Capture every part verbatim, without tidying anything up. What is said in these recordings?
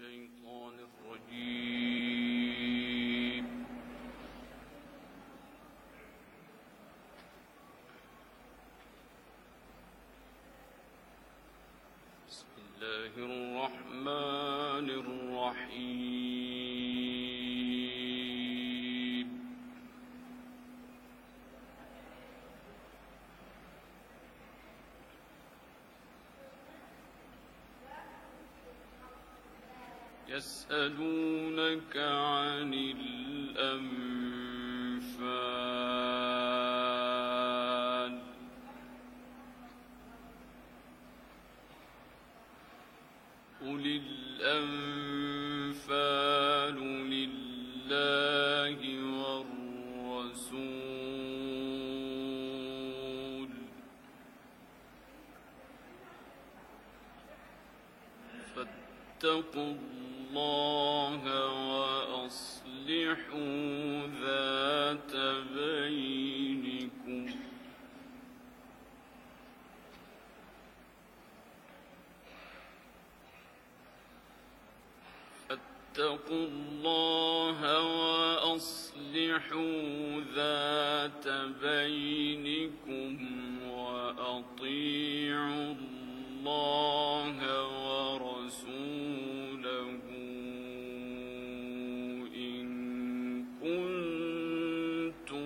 الشيطان الرجيم. بسم الله الرحمن الرحيم. يسألونك عن الأنفال قل الأنفال لله والرسول فاتقوا الله وأصلحوا ذات بينكم فاتقوا الله وأصلحوا ذات بينكم وأطيعوا الله ورسوله إن كنتم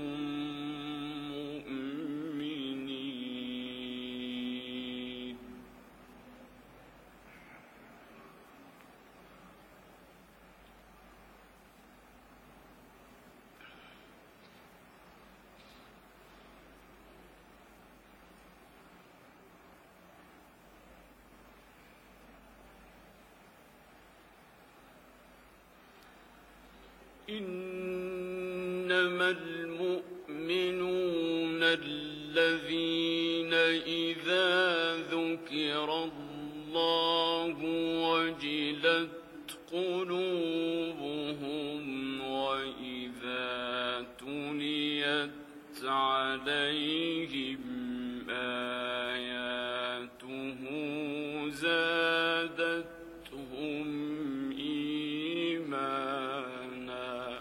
مؤمنين. إنما المؤمنون الذين إذا ذكر الله وجلت قلوبهم وإذا تليت عليهم آياته زادتهم إيمانا.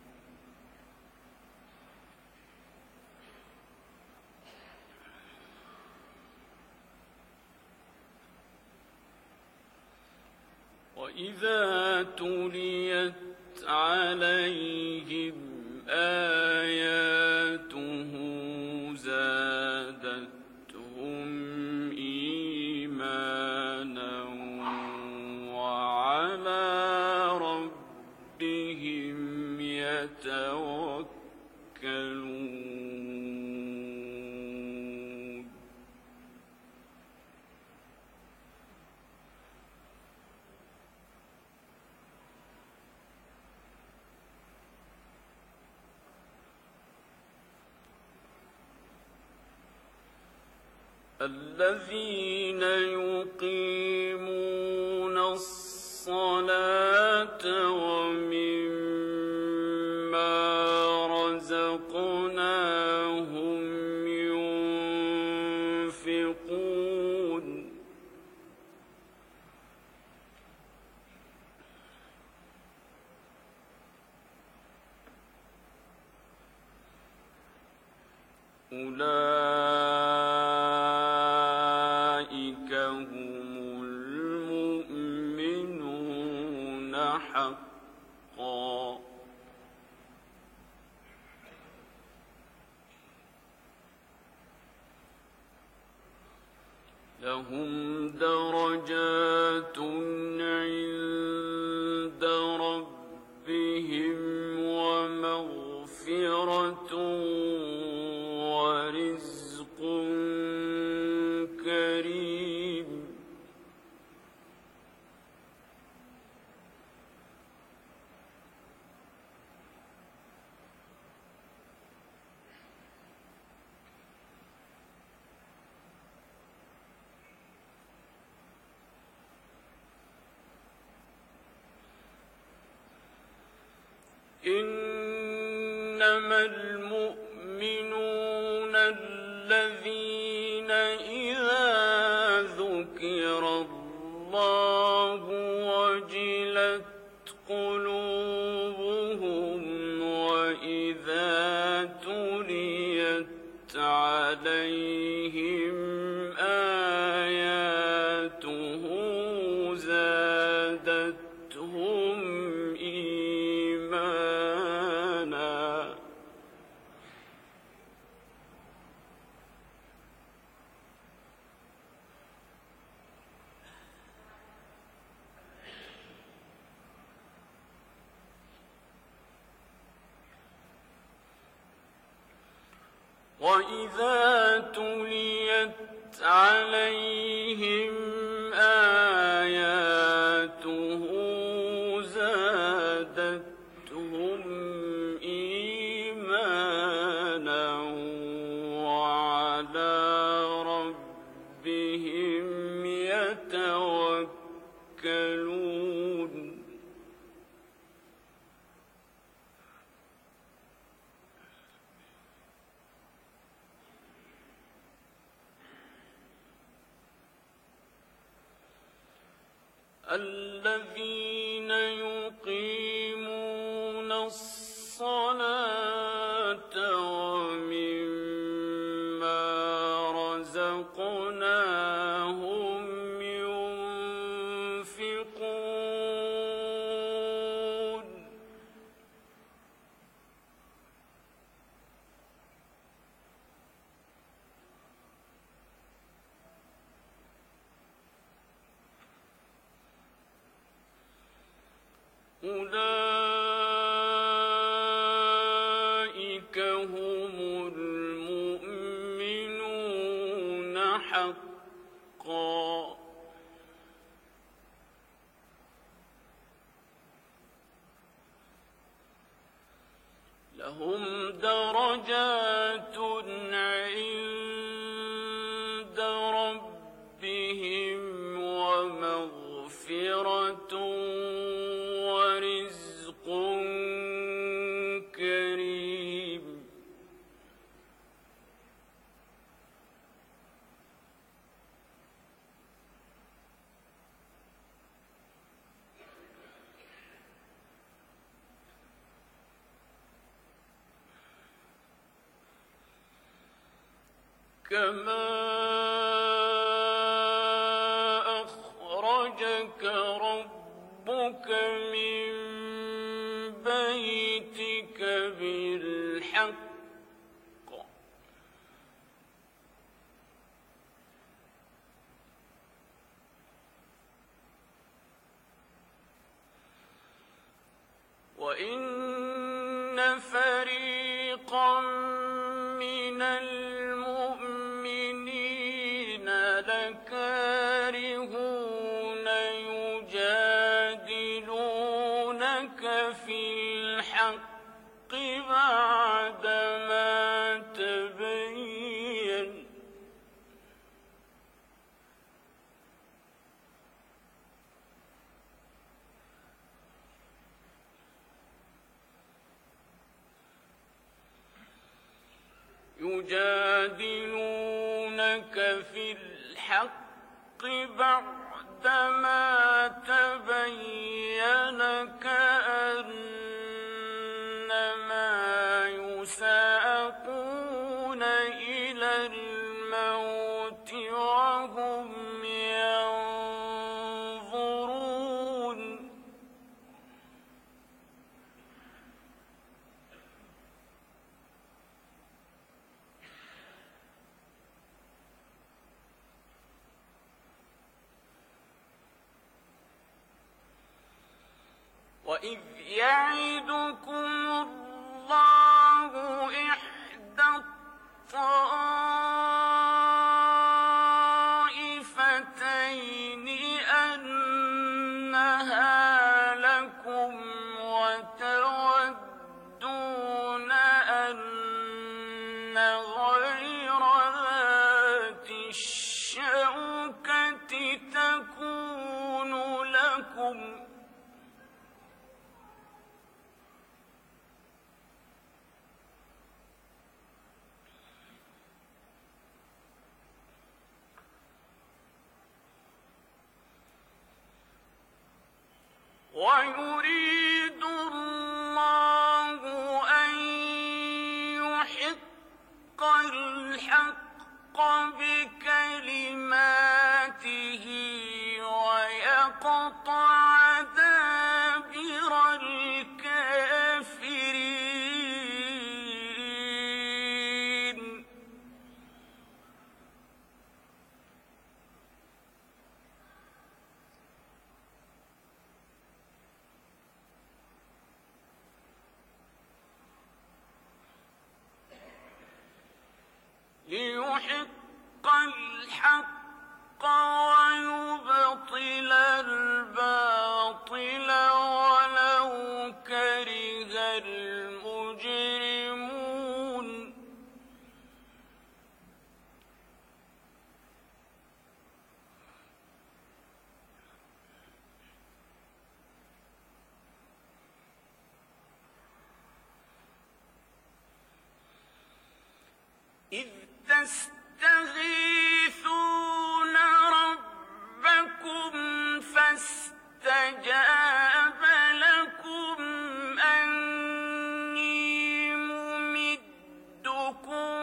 وإذا تليت عليهم آياته زادتهم إيمانا وعلى ربهم يتوكلون. الذين يقيمون الصلاة ومما رزقناهم ينفقون. أولئك هم المؤمنون حقا. لهم درجات عند ربهم ومغفرة ورزق كريم. إنما المؤمنون الذين إذا ذكر الله وجلت قلوبهم وإذا تليت عليهم آياته زادتهم إيمانا وإذا تليت عليهم آياته زادتهم إيمانا وعلى ربهم يتوكلون الذين يقيمون الصلاة ومما رزقناهم ينفقون أولئك هم المؤمنون حقا لهم درجات عند ربهم ومغفرة ورزق كريم كما أخرجك ربك من بيتك بالحق وإن فريقا من المؤمنين لكارهون يجادلونك في الحق بعدما تبين يجادلونك في الحق بعدما تبين كأنما يساقون إلى الموت وهم ينظرون وإذ يعدكم الله إحدى الطائفتين أنها لكم وتودون أن غير ذات الشوكة تكون لكم ويريد لقطع دابر الكافرين ليحق الحق ويبطل الباطل ولو كره المجرمون إذ تستغيثون ربكم فاستجاب لكم أني ممدكم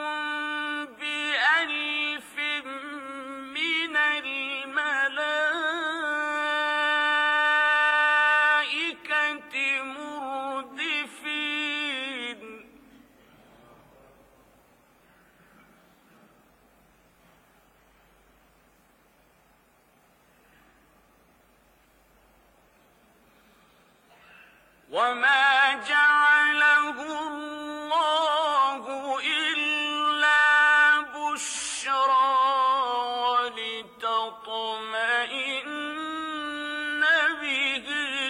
بألف من الملائكة مردفين وما جعله الله إلا بشرى ولتطمئن به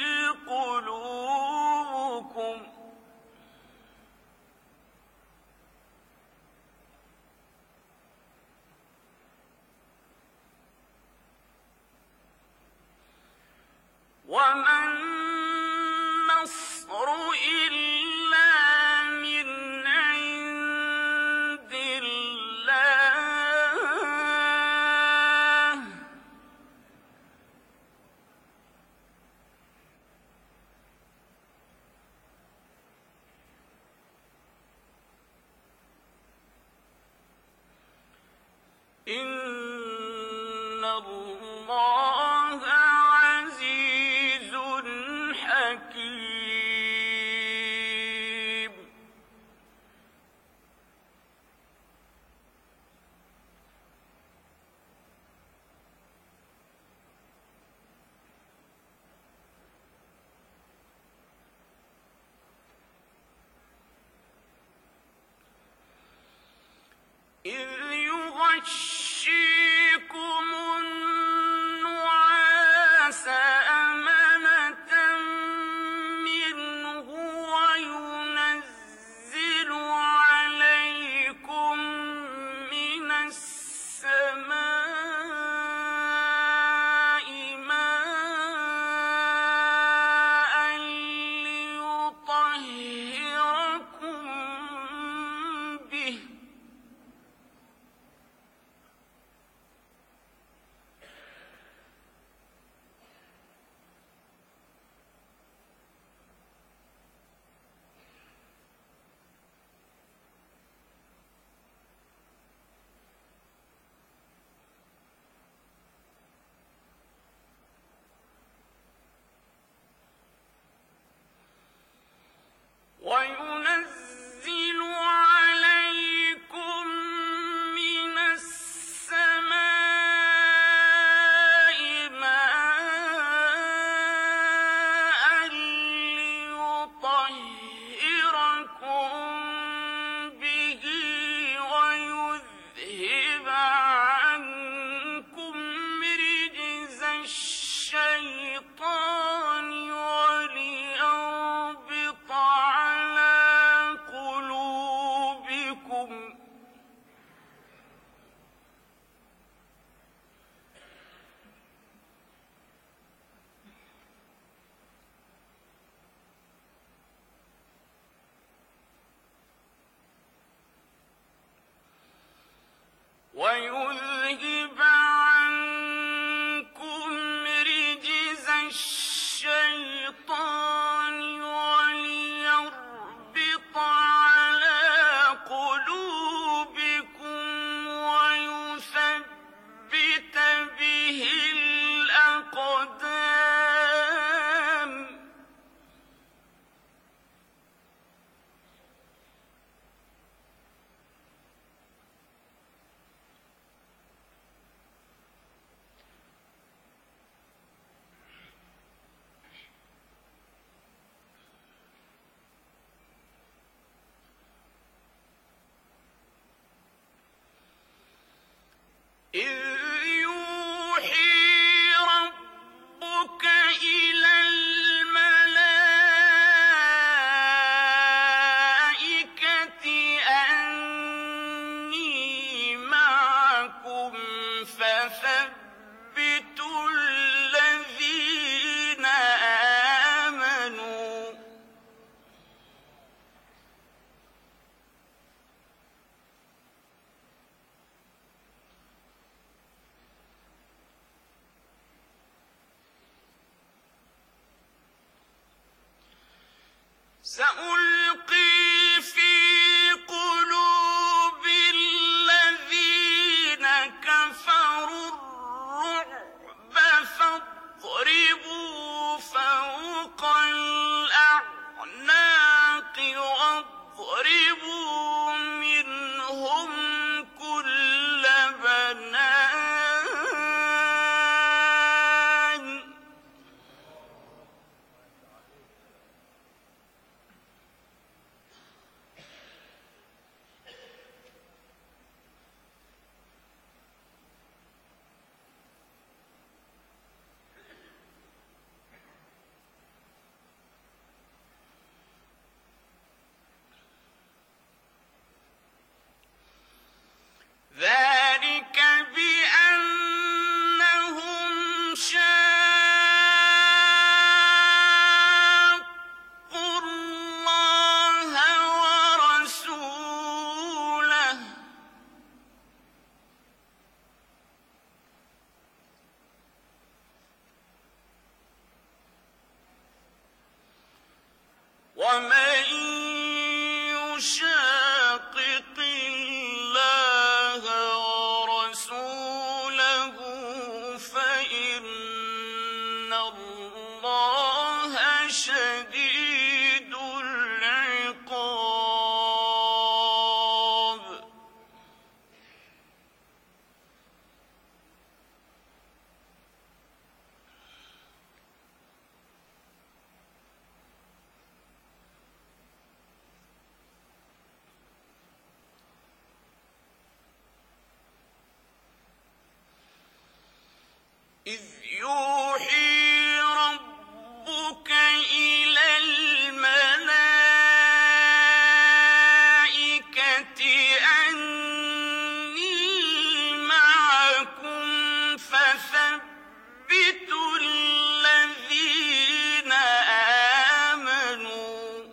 قلوبكم وما النصر إلا من عند الله إن الله عزيز حكيم إذ يغشيكم النعاس أمنة منه وينزل عليكم من السماء ماء ليطهركم به وينزل عليكم من السماء ماء ليطهركم به ويذهب عنكم رجز الشيطان وليربط على قلوبكم ويذهب عنكم رجز الشيطان وليربط على قلوبكم ويثبت به الأقدام سألقي في قلوب الذين كفروا الرعب فاضربوا فوق الأعناق واضربوا منهم كل بنان ذلك بأنهم شاقوا الله ورسوله ومن يشاقق الله ورسوله فإن الله شديد العقاب إذ يوحي ربك إلى الملائكة أني معكم فثبتوا الذين آمنوا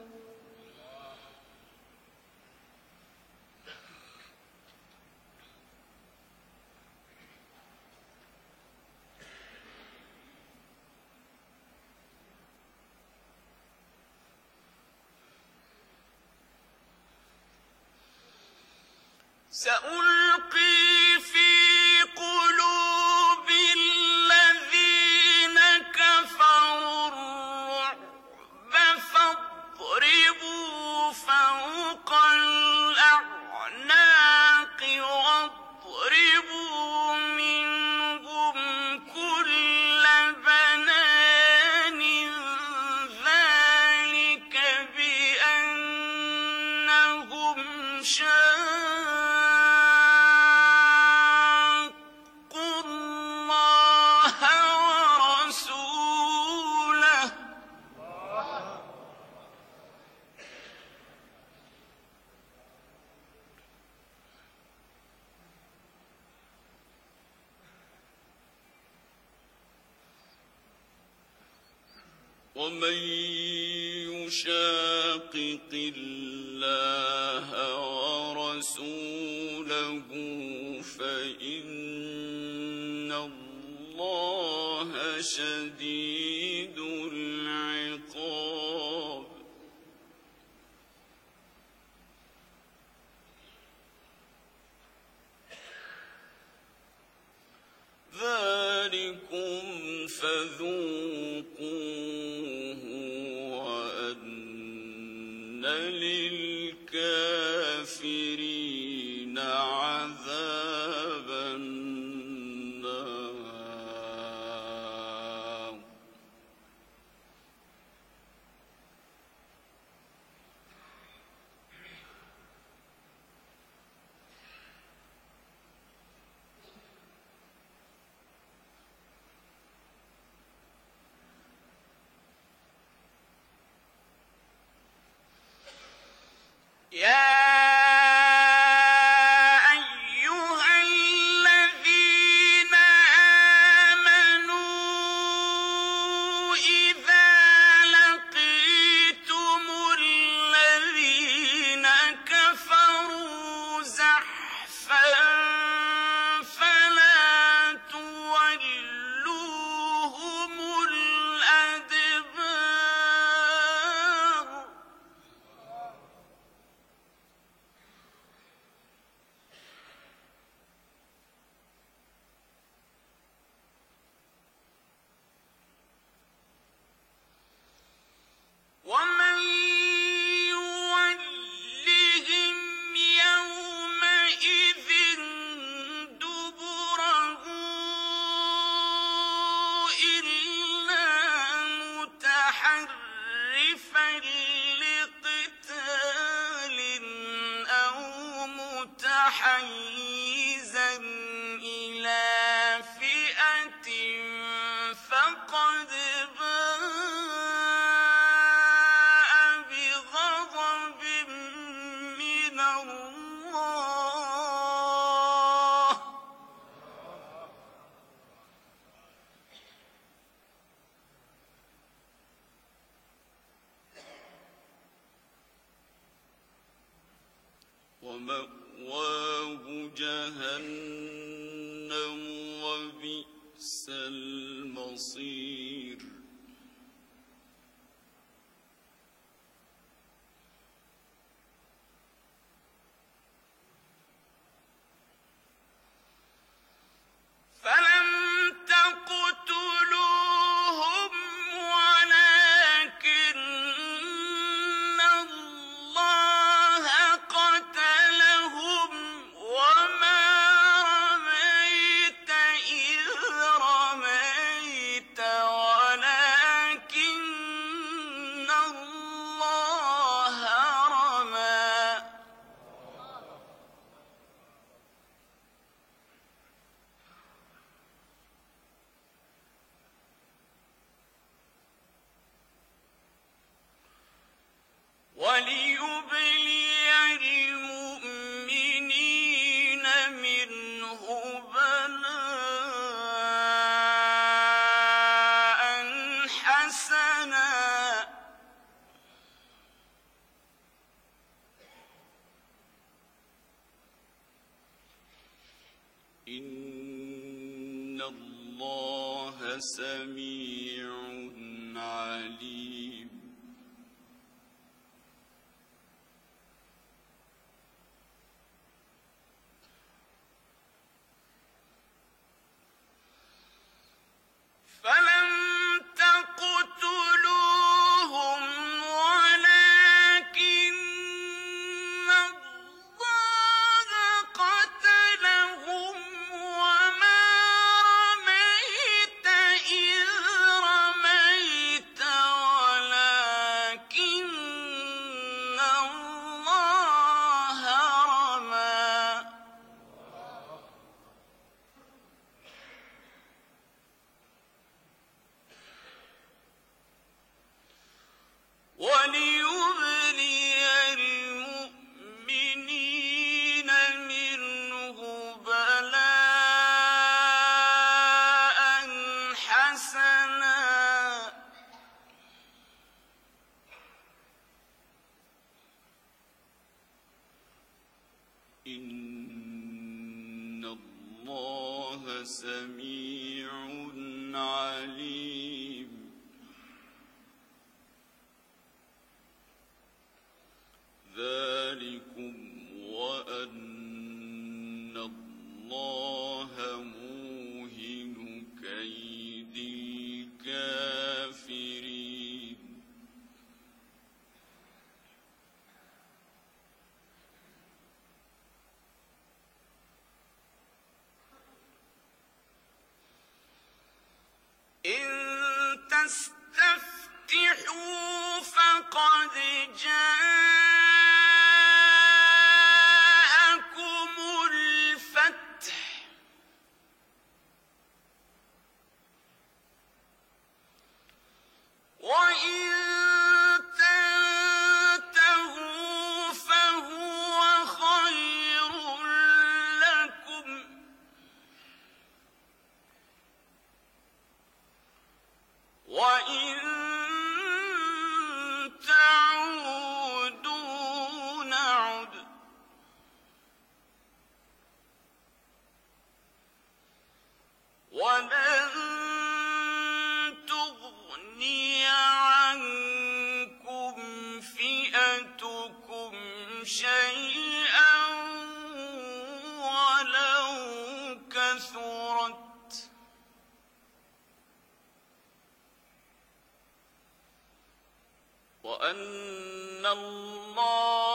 سألقي في قلوب الذين كفروا الرعب فاضربوا فوق الأعناق واضربوا منهم كل بنان ذلك بأنهم شاقوا الله ورسوله ومن يشاقق الله ورسوله فإن الله شديد العقاب ذلكم فذوقوه وأن للكافرين عذاب النار يا أيها الذين آمنوا إذا لقيتم الذين كفروا زحفا فلا تولوهم الأدبار ومأواه جهنم وبئس المصير. وليبلي المؤمنين منه بلاء حسنا إن الله سميع عليم. وليبلي المؤمنين منه بلاء حسنا إن الله سميع عليم. ذلكم وأن الله موهن كيد الكافرين. إن تستفتحوا فقد جاء وإن تعودوا نعد ولن تغني عنكم فئتكم شيئا ولو كثرت وأن الله